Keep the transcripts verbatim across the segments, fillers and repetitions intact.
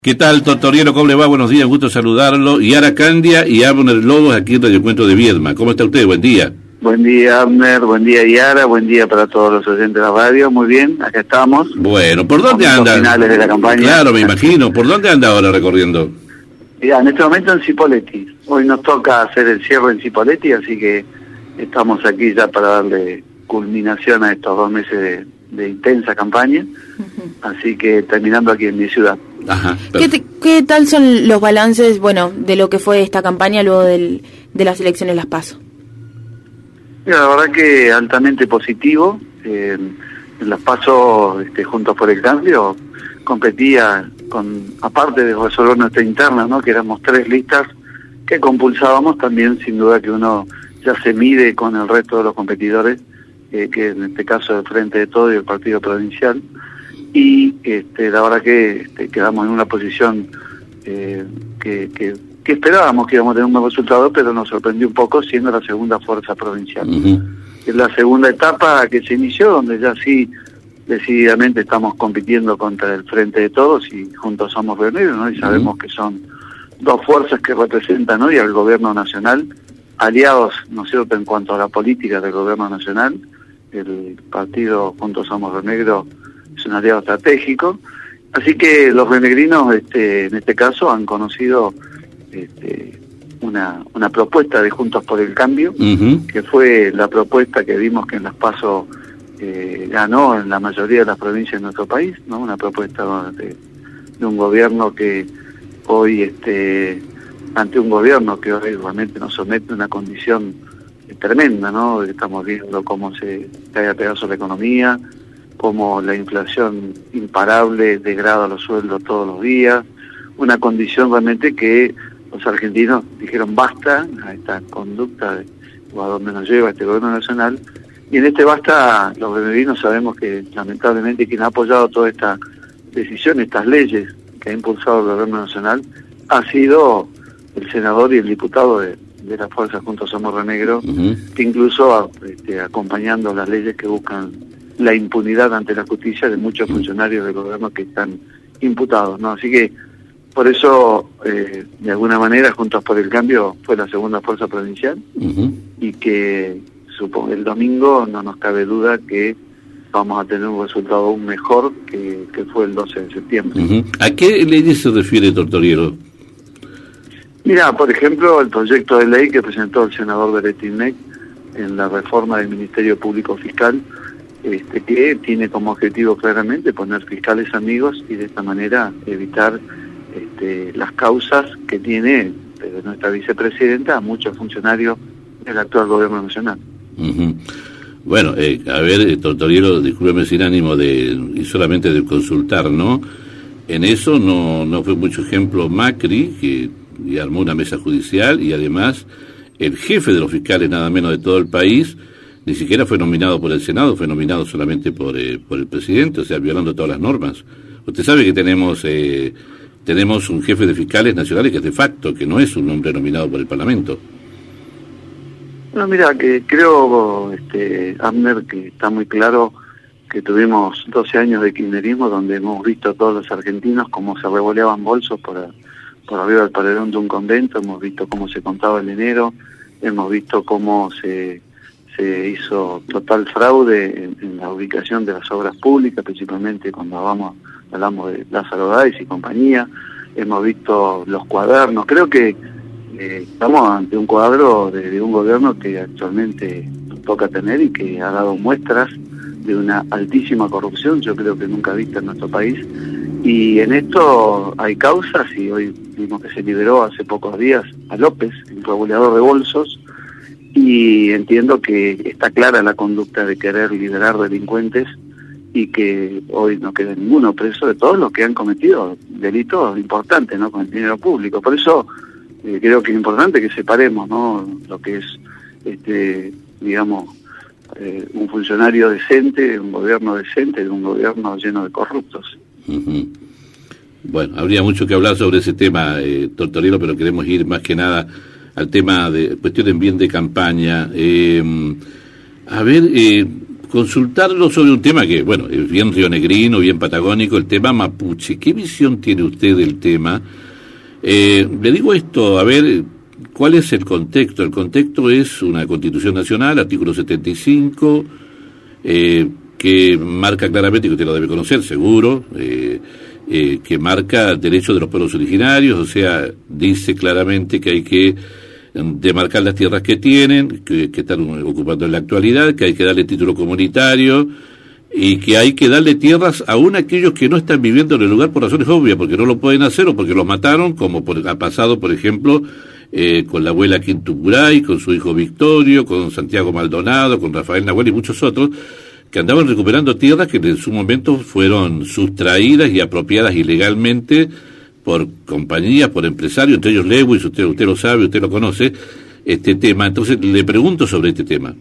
¿Qué tal, Tortorielo? ¿Cómo le va? Buenos días, gusto saludarlo. Yara Candia y Abner Lobos, aquí en Radio Encuentro de Viedma. ¿Cómo está usted? Buen día. Buen día, Abner. Buen día, Yara. Buen día para todos los oyentes de la radio. Muy bien, acá estamos. Bueno, ¿por dónde anda? Finales de la campaña. Claro, me imagino. ¿Por dónde anda ahora recorriendo? Ya, en este momento en Cipolletti. Hoy nos toca hacer el cierre en Cipolletti, así que estamos aquí ya para darle culminación a estos dos meses de, de intensa campaña. Uh-huh. Así que terminando aquí en mi ciudad. Ajá, ¿Qué, te, ¿Qué tal son los balances, bueno, de lo que fue esta campaña luego del, de las elecciones Las PASO? Mira, la verdad que altamente positivo. Eh, en Las PASO, este, Juntos por el Cambio, competía con, aparte de resolver nuestra interna, ¿no? Que éramos tres listas que compulsábamos, también sin duda que uno ya se mide con el resto de los competidores, eh, que en este caso el Frente de Todos y el Partido Provincial. Y este, la verdad que este, quedamos en una posición eh, que, que, que esperábamos que íbamos a tener un buen resultado, pero nos sorprendió un poco siendo la segunda fuerza provincial. Uh-huh. Es la segunda etapa que se inició, donde ya sí decididamente estamos compitiendo contra el Frente de Todos y Juntos Somos Río Negro, ¿no? Y sabemos uh-huh. que son dos fuerzas que representan hoy al gobierno nacional, aliados, ¿no es cierto?, en cuanto a la política del gobierno nacional. El partido Juntos Somos Río Negro es un aliado estratégico, así que los rionegrinos, este, en este caso, han conocido este, una, una propuesta de Juntos por el Cambio, uh-huh. que fue la propuesta que vimos que en Las PASO eh, ganó en la mayoría de las provincias de nuestro país, ¿no? Una propuesta de, de un gobierno que hoy, este, ante un gobierno que hoy realmente nos somete a una condición tremenda, ¿no? Estamos viendo cómo se cae a pedazos la economía, como la inflación imparable degrada los sueldos todos los días, una condición realmente que los argentinos dijeron basta a esta conducta de, o a donde nos lleva este gobierno nacional, y en este basta los rionegrinos sabemos que lamentablemente quien ha apoyado toda esta decisión, estas leyes que ha impulsado el gobierno nacional, ha sido el senador y el diputado de, de la Fuerza Juntos Somos Río Negro, uh-huh. que incluso este, acompañando las leyes que buscan la impunidad ante la justicia de muchos funcionarios del gobierno que están imputados, ¿no? Así que por eso, eh, de alguna manera, Juntos por el Cambio fue la segunda fuerza provincial, uh-huh. y que supongo el domingo no nos cabe duda que vamos a tener un resultado aún mejor que, que fue el doce de septiembre. Uh-huh. ¿A qué leyes se refiere, Tortorielo? Mira, por ejemplo, el proyecto de ley que presentó el senador Beretilnec en la reforma del Ministerio Público Fiscal, Este, que tiene como objetivo claramente poner fiscales amigos y de esta manera evitar este, las causas que tiene desde nuestra vicepresidenta a muchos funcionarios del actual gobierno nacional. Uh-huh. Bueno, eh, a ver, Tortorielo, discúlpeme sin ánimo de y solamente de consultar, ¿no? En eso no, no fue mucho ejemplo Macri, que y armó una mesa judicial, y además el jefe de los fiscales, nada menos de todo el país, ni siquiera fue nominado por el Senado, fue nominado solamente por eh, por el presidente, o sea, violando todas las normas. Usted sabe que tenemos eh, tenemos un jefe de fiscales nacionales que es de facto, que no es un hombre nominado por el Parlamento. Bueno, mira, que creo, este, Abner, que está muy claro que tuvimos doce años de kirchnerismo donde hemos visto a todos los argentinos cómo se revoleaban bolsos por, por arriba del paredón de un convento, hemos visto cómo se contaba el dinero, hemos visto cómo se... se hizo total fraude en, en la ubicación de las obras públicas, principalmente cuando hablamos, hablamos de Lázaro Báez y compañía, hemos visto los cuadernos, creo que eh, estamos ante un cuadro de, de un gobierno que actualmente nos toca tener y que ha dado muestras de una altísima corrupción, yo creo que nunca vista en nuestro país, y en esto hay causas, y hoy vimos que se liberó hace pocos días a López, el regulador de bolsos, y entiendo que está clara la conducta de querer liberar delincuentes y que hoy no queda ninguno preso de todos los que han cometido delitos importantes, ¿no?, con el dinero público. Por eso eh, creo que es importante que separemos, ¿no?, lo que es, este, digamos, eh, un funcionario decente, un gobierno decente, de un gobierno lleno de corruptos. Uh-huh. Bueno, habría mucho que hablar sobre ese tema, eh, Tortorielo, pero queremos ir más que nada al tema de cuestión de bien de campaña. Eh, a ver, eh, consultarlo sobre un tema que, bueno, es bien rionegrino, bien patagónico, el tema mapuche. ¿Qué visión tiene usted del tema? Eh, le digo esto, a ver, ¿cuál es el contexto? El contexto es una Constitución Nacional, artículo setenta y cinco, eh, que marca claramente, que usted lo debe conocer, seguro, eh, eh, que marca derechos de los pueblos originarios, o sea, dice claramente que hay que demarcar las tierras que tienen, que, que están ocupando en la actualidad, que hay que darle título comunitario y que hay que darle tierras aún a aquellos que no están viviendo en el lugar por razones obvias, porque no lo pueden hacer o porque los mataron, como por, ha pasado, por ejemplo, eh, con la abuela Quintuburay, con su hijo Victorio, con Santiago Maldonado, con Rafael Nahuel y muchos otros, que andaban recuperando tierras que en su momento fueron sustraídas y apropiadas ilegalmente por compañías, por empresarios, entre ellos Lewis, usted, usted lo sabe, usted lo conoce, este tema. Entonces, le pregunto sobre este tema.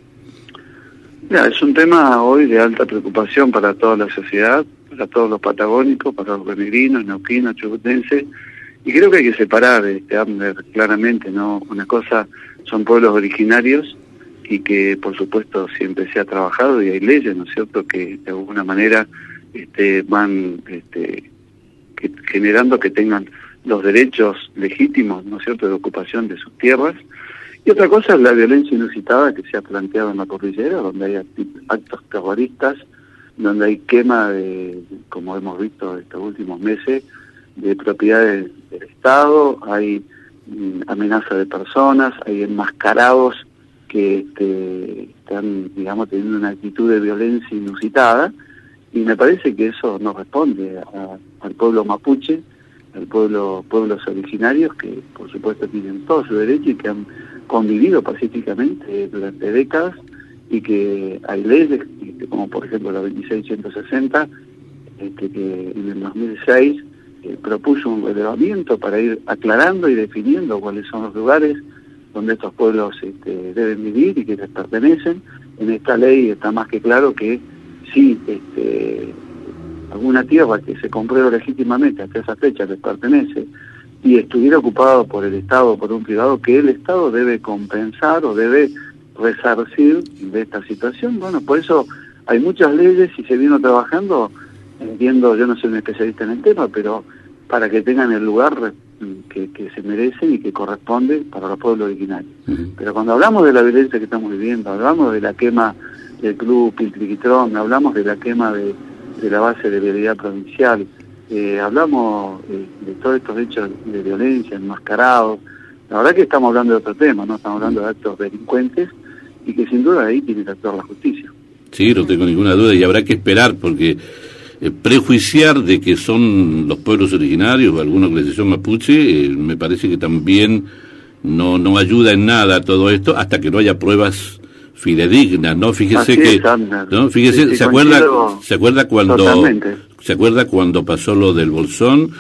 Mira, es un tema hoy de alta preocupación para toda la sociedad, para todos los patagónicos, para los rionegrinos, neuquinos, chubutenses, y creo que hay que separar, este, Abner, claramente, ¿no? Una cosa son pueblos originarios, y que por supuesto siempre se ha trabajado y hay leyes, ¿no es cierto?, que de alguna manera este, van este, que, generando que tengan los derechos legítimos, ¿no es cierto?, de ocupación de sus tierras. Y otra cosa es la violencia inusitada que se ha planteado en la cordillera, donde hay actos terroristas, donde hay quema de, como hemos visto estos últimos meses, de propiedades del Estado, hay mm, amenaza de personas, hay enmascarados que este, están, digamos, teniendo una actitud de violencia inusitada, y me parece que eso no responde a, al pueblo mapuche, al pueblo pueblos originarios que por supuesto tienen todo su derecho y que han convivido pacíficamente durante décadas, y que hay leyes, este, como por ejemplo la veintiséis ciento sesenta, este, que en el dos mil seis eh, propuso un relevamiento para ir aclarando y definiendo cuáles son los lugares donde estos pueblos este, deben vivir y que les pertenecen. En esta ley está más que claro que si este, alguna tierra que se compró legítimamente hasta esa fecha les pertenece y estuviera ocupado por el Estado o por un privado, que el Estado debe compensar o debe resarcir de esta situación. Bueno, por eso hay muchas leyes y se vino trabajando, entiendo, yo no soy un especialista en el tema, pero para que tengan el lugar que, que se merecen y que corresponde para los pueblos originarios. Uh-huh. Pero cuando hablamos de la violencia que estamos viviendo, hablamos de la quema del club Piltriquitrón, hablamos de la quema de, de la base de vialidad provincial, eh, hablamos eh, de todos estos hechos de violencia, enmascarados, la verdad que estamos hablando de otro tema, ¿no? Estamos hablando de actos delincuentes y que sin duda ahí tiene que actuar la justicia. Sí, no tengo ninguna duda, y habrá que esperar porque Eh, prejuiciar de que son los pueblos originarios o alguna organización mapuche, eh, me parece que también no no ayuda en nada a todo esto hasta que no haya pruebas fidedignas, ¿no? Fíjese Así que, es, ¿no? Fíjese, sí, sí, se acuerda, se acuerda cuando, totalmente. se acuerda cuando pasó lo del Bolsón,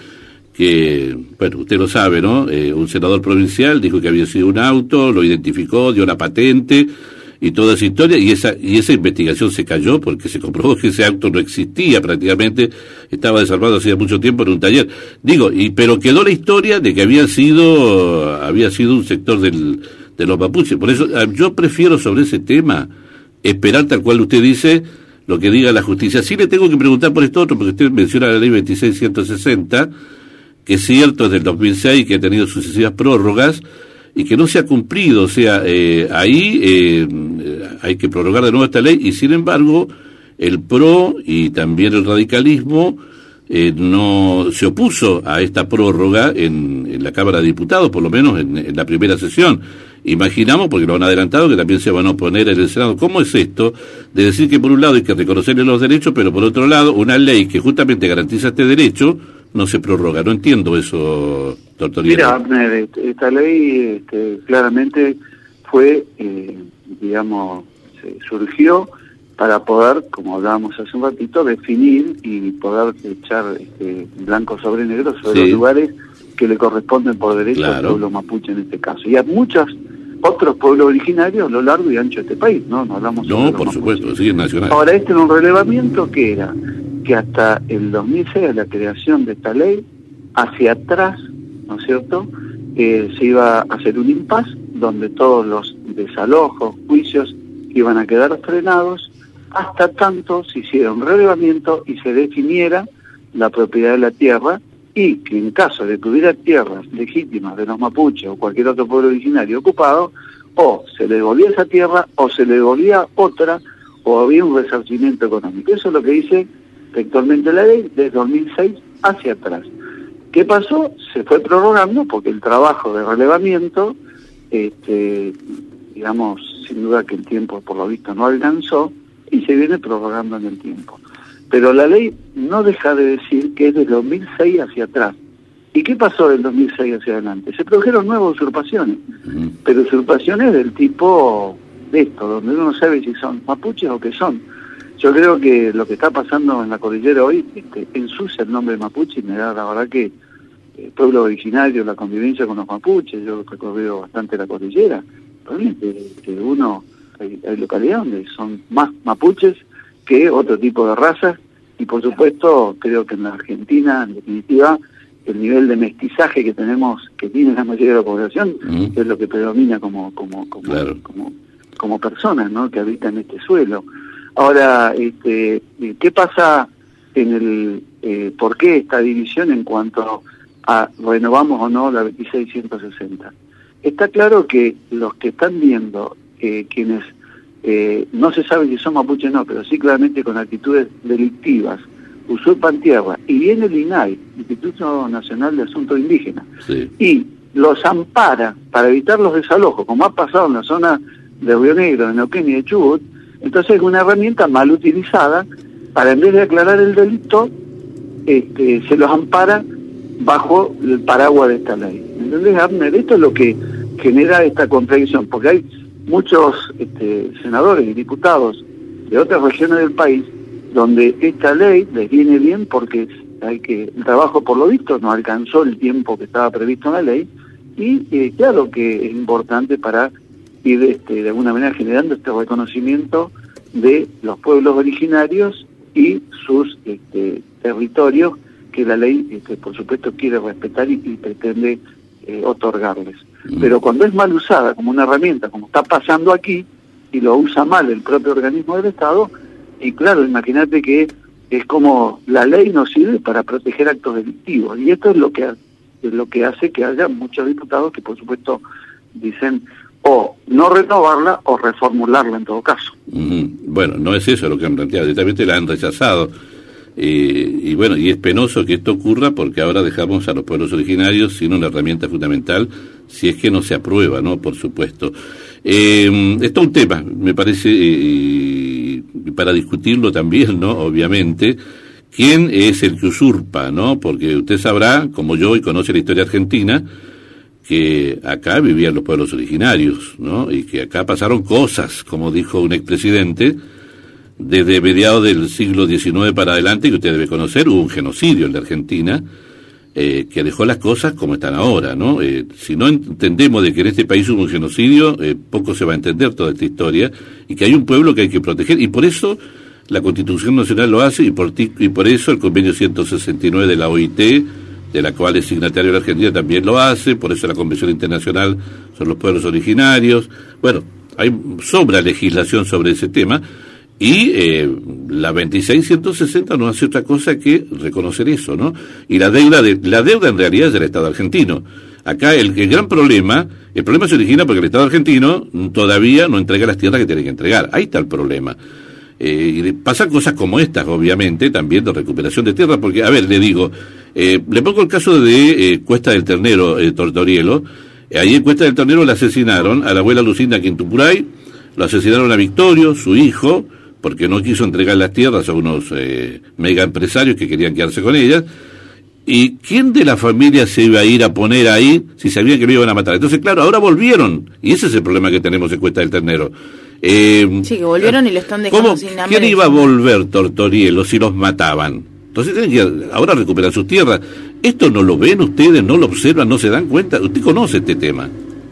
que, bueno, usted lo sabe, ¿no? Eh, un senador provincial dijo que había sido un auto, lo identificó, dio la patente y toda esa historia, y esa y esa investigación se cayó porque se comprobó que ese auto no existía prácticamente, estaba desarmado hacía mucho tiempo en un taller. Digo, y pero quedó la historia de que había sido había sido un sector del de los mapuches. Por eso yo prefiero sobre ese tema esperar, tal cual usted dice, lo que diga la justicia. Sí le tengo que preguntar por esto otro, porque usted menciona la ley veintiséis ciento sesenta, que es cierto, es del dos mil seis, que ha tenido sucesivas prórrogas, y que no se ha cumplido, o sea, eh, ahí eh, hay que prorrogar de nuevo esta ley, y sin embargo, el P R O y también el radicalismo eh, no se opuso a esta prórroga en, en la Cámara de Diputados, por lo menos en, en la primera sesión. Imaginamos, porque lo han adelantado, que también se van a oponer en el Senado. ¿Cómo es esto de decir que por un lado hay que reconocerle los derechos, pero por otro lado, una ley que justamente garantiza este derecho no se prorroga? No entiendo eso, doctor Hierro. Mira, Abner, esta ley este, claramente fue, eh, digamos, se surgió para poder, como hablábamos hace un ratito, definir y poder echar este, blanco sobre negro sobre sí. los lugares que le corresponden por derecho claro. al pueblo mapuche en este caso. Y a muchos otros pueblos originarios a lo largo y ancho de este país, ¿no? No hablamos No, por supuesto, sí, es nacional. Ahora, este era un relevamiento que era que hasta el dos mil seis, la creación de esta ley, hacia atrás, ¿no es cierto?, eh, se iba a hacer un impasse donde todos los desalojos, juicios, iban a quedar frenados hasta tanto se hiciera un relevamiento y se definiera la propiedad de la tierra, y que en caso de que hubiera tierras legítimas de los mapuches o cualquier otro pueblo originario ocupado, o se le devolvía esa tierra o se le devolvía otra, o había un resarcimiento económico. Eso es lo que dice textualmente la ley desde dos mil seis hacia atrás. ¿Qué pasó? Se fue prorrogando porque el trabajo de relevamiento, este, digamos, sin duda que el tiempo por lo visto no alcanzó, y se viene prorrogando en el tiempo. Pero la ley no deja de decir que es del dos mil seis hacia atrás. ¿Y qué pasó del dos mil seis hacia adelante? Se produjeron nuevas usurpaciones, uh-huh. pero usurpaciones del tipo de esto, donde uno no sabe si son mapuches o qué son. Yo creo que lo que está pasando en la cordillera hoy este, ensucia el nombre de mapuche, y me da la verdad que el pueblo originario, la convivencia con los mapuches, yo recorrido bastante la cordillera, realmente que uno, hay, hay localidades donde son más mapuches que otro tipo de razas, y por supuesto creo que en la Argentina, en definitiva, el nivel de mestizaje que tenemos, que tiene la mayoría de la población, mm. es lo que predomina como como como, claro. como, como personas, ¿no?, que habitan este suelo. Ahora, este, ¿qué pasa en el, eh, por qué esta división en cuanto a renovamos o no la veintiséis ciento sesenta? Está claro que los que están viendo, eh, quienes eh, no se sabe si son mapuches o no, pero sí claramente con actitudes delictivas, usurpan tierra, y viene el I N A I, Instituto Nacional de Asuntos Indígenas, sí. y los ampara para evitar los desalojos, como ha pasado en la zona de Río Negro, de Neuquén y de Chubut. Entonces es una herramienta mal utilizada para, en vez de aclarar el delito, este, se los ampara bajo el paraguas de esta ley. ¿Entendés, Abner? Esto es lo que genera esta contradicción, porque hay muchos este, senadores y diputados de otras regiones del país donde esta ley les viene bien porque hay que el trabajo, por lo visto, no alcanzó el tiempo que estaba previsto en la ley, y eh, claro que es importante para ir este, de alguna manera generando este reconocimiento de los pueblos originarios y sus este, territorios que la ley, este, por supuesto, quiere respetar y, y pretende eh, otorgarles. Mm. Pero cuando es mal usada como una herramienta, como está pasando aquí, y lo usa mal el propio organismo del Estado, y claro, imagínate que es como la ley no sirve para proteger actos delictivos, y esto es lo que es lo que hace que haya muchos diputados que, por supuesto, dicen o no renovarla o reformularla en todo caso. Uh-huh. Bueno, no es eso lo que han planteado, directamente la han rechazado. Eh, y bueno, y es penoso que esto ocurra porque ahora dejamos a los pueblos originarios sin una herramienta fundamental, si es que no se aprueba, ¿no? Por supuesto. Eh, esto es un tema, me parece, eh, para discutirlo también, ¿no? Obviamente, ¿quién es el que usurpa, no? Porque usted sabrá, como yo, y conoce la historia argentina, que acá vivían los pueblos originarios, ¿no? Y que acá pasaron cosas, como dijo un expresidente, desde mediados del siglo diecinueve para adelante, que usted debe conocer, hubo un genocidio en la Argentina, eh, que dejó las cosas como están ahora, ¿no? Eh, si no entendemos de que en este país hubo un genocidio, eh, poco se va a entender toda esta historia, y que hay un pueblo que hay que proteger, y por eso la Constitución Nacional lo hace, y por, y por eso el convenio ciento sesenta y nueve de la O I T, de la cual es signatario de la Argentina, también lo hace, por eso la Convención Internacional son los pueblos originarios. Bueno, hay sobra legislación sobre ese tema, y eh, la veintiséis ciento sesenta no hace otra cosa que reconocer eso, ¿no? Y la deuda de, la deuda en realidad es del Estado argentino. Acá el, el gran problema, el problema se origina porque el Estado argentino todavía no entrega las tierras que tiene que entregar. Ahí está el problema. Eh, y pasan cosas como estas, obviamente, también de recuperación de tierra, porque, a ver, le digo, eh, le pongo el caso de eh, Cuesta del Ternero, eh, Tortorielo. Eh, ahí en Cuesta del Ternero le asesinaron a la abuela Lucinda Quintupuray, lo asesinaron a Victorio, su hijo, porque no quiso entregar las tierras a unos eh, mega empresarios que querían quedarse con ellas. ¿Y quién de la familia se iba a ir a poner ahí si sabían que lo iban a matar? Entonces, claro, ahora volvieron, y ese es el problema que tenemos en Cuesta del Ternero. Eh, sí, que volvieron y lo están dejando sin hambre. ¿Quién iba a volver, Tortorielo, si los mataban? Entonces tienen que ahora recuperar sus tierras. ¿Esto no lo ven ustedes, no lo observan, no se dan cuenta? Usted conoce este tema.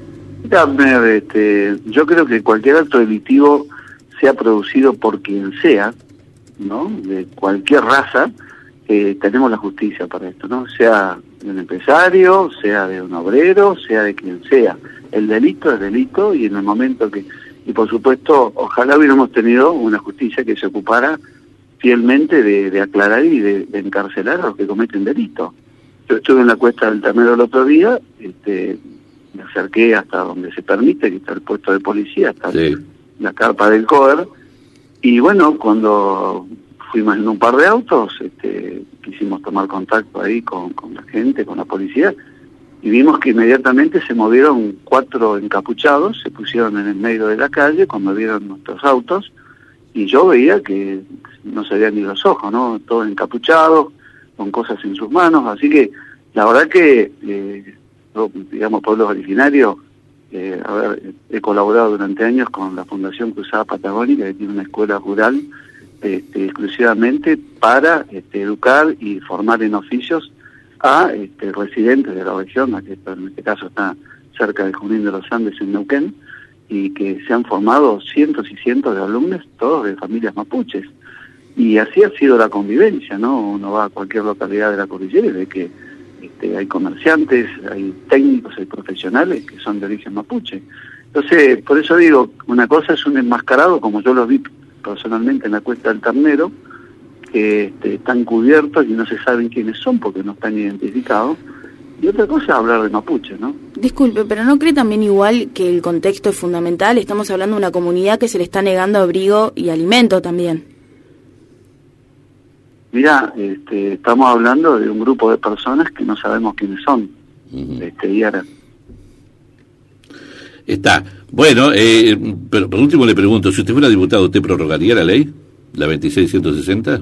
Dame, este, yo creo que cualquier acto delictivo, sea producido por quien sea, ¿no?, de cualquier raza, eh, tenemos la justicia para esto, ¿no? Sea de un empresario, sea de un obrero, sea de quien sea. El delito es delito, y en el momento que y por supuesto, ojalá hubiéramos tenido una justicia que se ocupara fielmente de, de aclarar y de, de encarcelar a los que cometen delitos. Yo estuve en la Cuesta del Ternero el otro día, este, me acerqué hasta donde se permite, que está el puesto de policía, hasta sí. la carpa del COER, y bueno, cuando fuimos en un par de autos, este, quisimos tomar contacto ahí con, con la gente, con la policía, y vimos que inmediatamente se movieron cuatro encapuchados, se pusieron en el medio de la calle cuando vieron nuestros autos, y yo veía que no se veían ni los ojos, ¿no? Todos encapuchados, con cosas en sus manos, así que la verdad que, eh, yo, digamos, pueblos originarios, eh, a ver, he colaborado durante años con la Fundación Cruzada Patagónica, que tiene una escuela rural este, exclusivamente para este, educar y formar en oficios a este, residentes de la región, que en este caso está cerca de Junín de los Andes, en Neuquén, y que se han formado cientos y cientos de alumnos, todos de familias mapuches. Y así ha sido la convivencia, ¿no? Uno va a cualquier localidad de la cordillera y ve que este, hay comerciantes, hay técnicos, hay profesionales que son de origen mapuche. Entonces, por eso digo, una cosa es un enmascarado, como yo lo vi personalmente en la Cuesta del Ternero, que este, están cubiertos y no se saben quiénes son porque no están identificados. Y otra cosa es hablar de mapuche, ¿no? Disculpe, pero ¿no cree también igual que el contexto es fundamental? Estamos hablando de una comunidad que se le está negando abrigo y alimento también. Mirá, este, estamos hablando de un grupo de personas que no sabemos quiénes son. Uh-huh. este, y ahora... Está. Bueno, eh, pero por último le pregunto, si usted fuera diputado, ¿usted prorrogaría la ley? ¿La veintiséis ciento sesenta?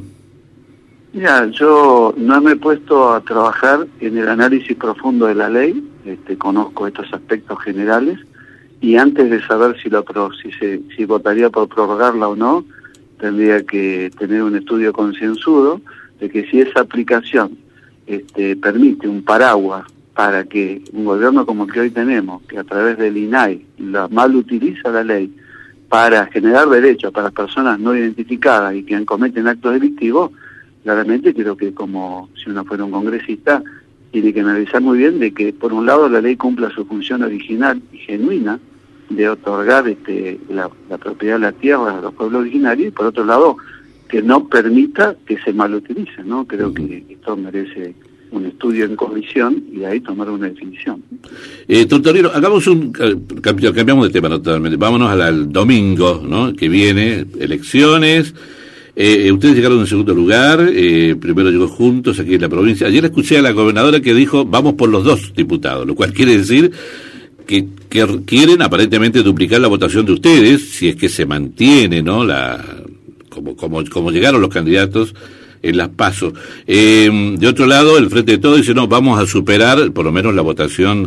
Mira, yo no me he puesto a trabajar en el análisis profundo de la ley, este, conozco estos aspectos generales, y antes de saber si, lo, si, se, si votaría por prorrogarla o no, tendría que tener un estudio concienzudo de que si esa aplicación este, permite un paraguas para que un gobierno como el que hoy tenemos, que a través del I N A I la mal utiliza la ley para generar derechos para personas no identificadas y que cometen actos delictivos, claramente creo que como si uno fuera un congresista, tiene que analizar muy bien de que por un lado la ley cumpla su función original y genuina de otorgar este, la, la propiedad de la tierra a los pueblos originarios, y por otro lado que no permita que se malutilice, ¿no? Creo que esto merece un estudio en comisión y de ahí tomar una definición. Eh, Tortorero, hagamos un... cambiamos de tema totalmente, vámonos al, al domingo, ¿no? Que viene, elecciones. Eh, ustedes llegaron en segundo lugar, eh, primero llegó Juntos aquí en la provincia. Ayer escuché a la gobernadora que dijo, vamos por los dos diputados, lo cual quiere decir que, que quieren aparentemente duplicar la votación de ustedes, si es que se mantiene, ¿no? La como como como llegaron los candidatos en las PASO. Eh, de otro lado, el Frente de Todos dice, no, vamos a superar por lo menos la votación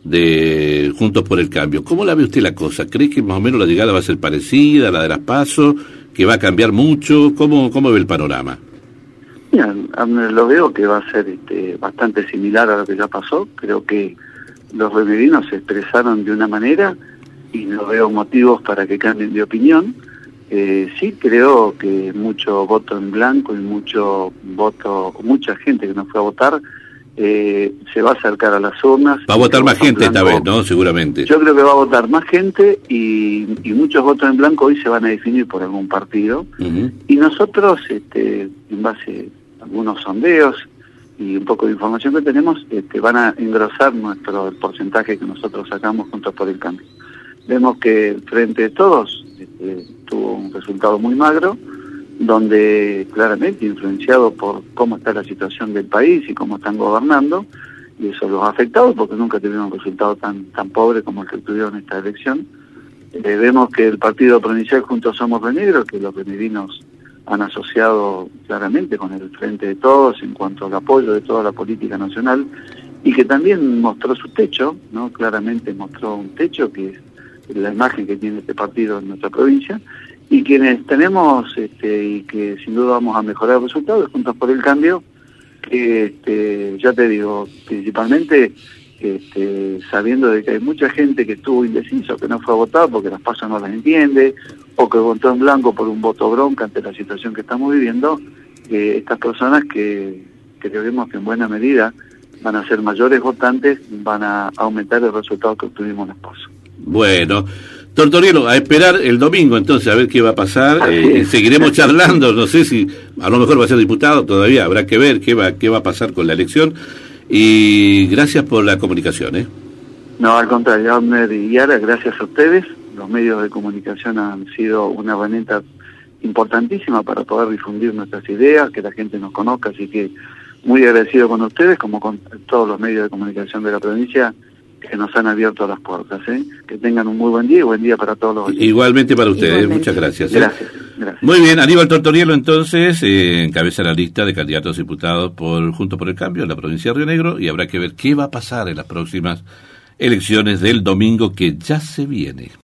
de Juntos por el Cambio. ¿Cómo la ve usted la cosa? ¿Cree que más o menos la llegada va a ser parecida a la de las PASO? ¿Que va a cambiar mucho? ¿Cómo, cómo ve el panorama? Mira, lo veo que va a ser este, bastante similar a lo que ya pasó. Creo que los remedinos se expresaron de una manera y no veo motivos para que cambien de opinión. Eh, sí creo que mucho voto en blanco y mucho voto, mucha gente que no fue a votar, eh, se va a acercar a las urnas. Va a votar más gente esta vez, ¿no? Seguramente. Yo creo que va a votar más gente y, y muchos votos en blanco hoy se van a definir por algún partido. Uh-huh. Y nosotros, este, en base a algunos sondeos y un poco de información que tenemos, este, van a engrosar nuestro el porcentaje que nosotros sacamos Juntos por el Cambio. Vemos que el Frente de Todos este, tuvo un resultado muy magro, donde claramente influenciado por cómo está la situación del país y cómo están gobernando, y eso los ha afectado porque nunca tuvieron un resultado tan tan pobre como el que tuvieron en esta elección. Eh, vemos que el Partido Provincial Juntos Somos Renegros, que los renegrinos han asociado claramente con el Frente de Todos en cuanto al apoyo de toda la política nacional, y que también mostró su techo, ¿no? Claramente mostró un techo que es la imagen que tiene este partido en nuestra provincia, y quienes tenemos este, y que sin duda vamos a mejorar el resultado es Juntos por el Cambio, que este, ya te digo, principalmente este, sabiendo de que hay mucha gente que estuvo indeciso, que no fue a votar porque las PASO no las entiende, o que votó en blanco por un voto bronca ante la situación que estamos viviendo, eh, estas personas que, que creemos que en buena medida van a ser mayores votantes, van a aumentar el resultado que obtuvimos en las PASO. Bueno, Tortorielo, a esperar el domingo entonces a ver qué va a pasar. Eh, seguiremos charlando, no sé si a lo mejor va a ser diputado, todavía habrá que ver qué va, qué va a pasar con la elección. Y gracias por la comunicación, ¿eh? No, al contrario, Abner y Yara, gracias a ustedes. Los medios de comunicación han sido una herramienta importantísima para poder difundir nuestras ideas, que la gente nos conozca, así que muy agradecido con ustedes, como con todos los medios de comunicación de la provincia, que nos han abierto las puertas, ¿eh? Que tengan un muy buen día y buen día para todos los oyentes. Igualmente para ustedes, Igualmente. Muchas gracias. ¿eh? Gracias, gracias. Muy bien, Aníbal Tortorielo entonces eh, encabeza la lista de candidatos diputados por Juntos por el Cambio en la provincia de Río Negro, y habrá que ver qué va a pasar en las próximas elecciones del domingo que ya se viene.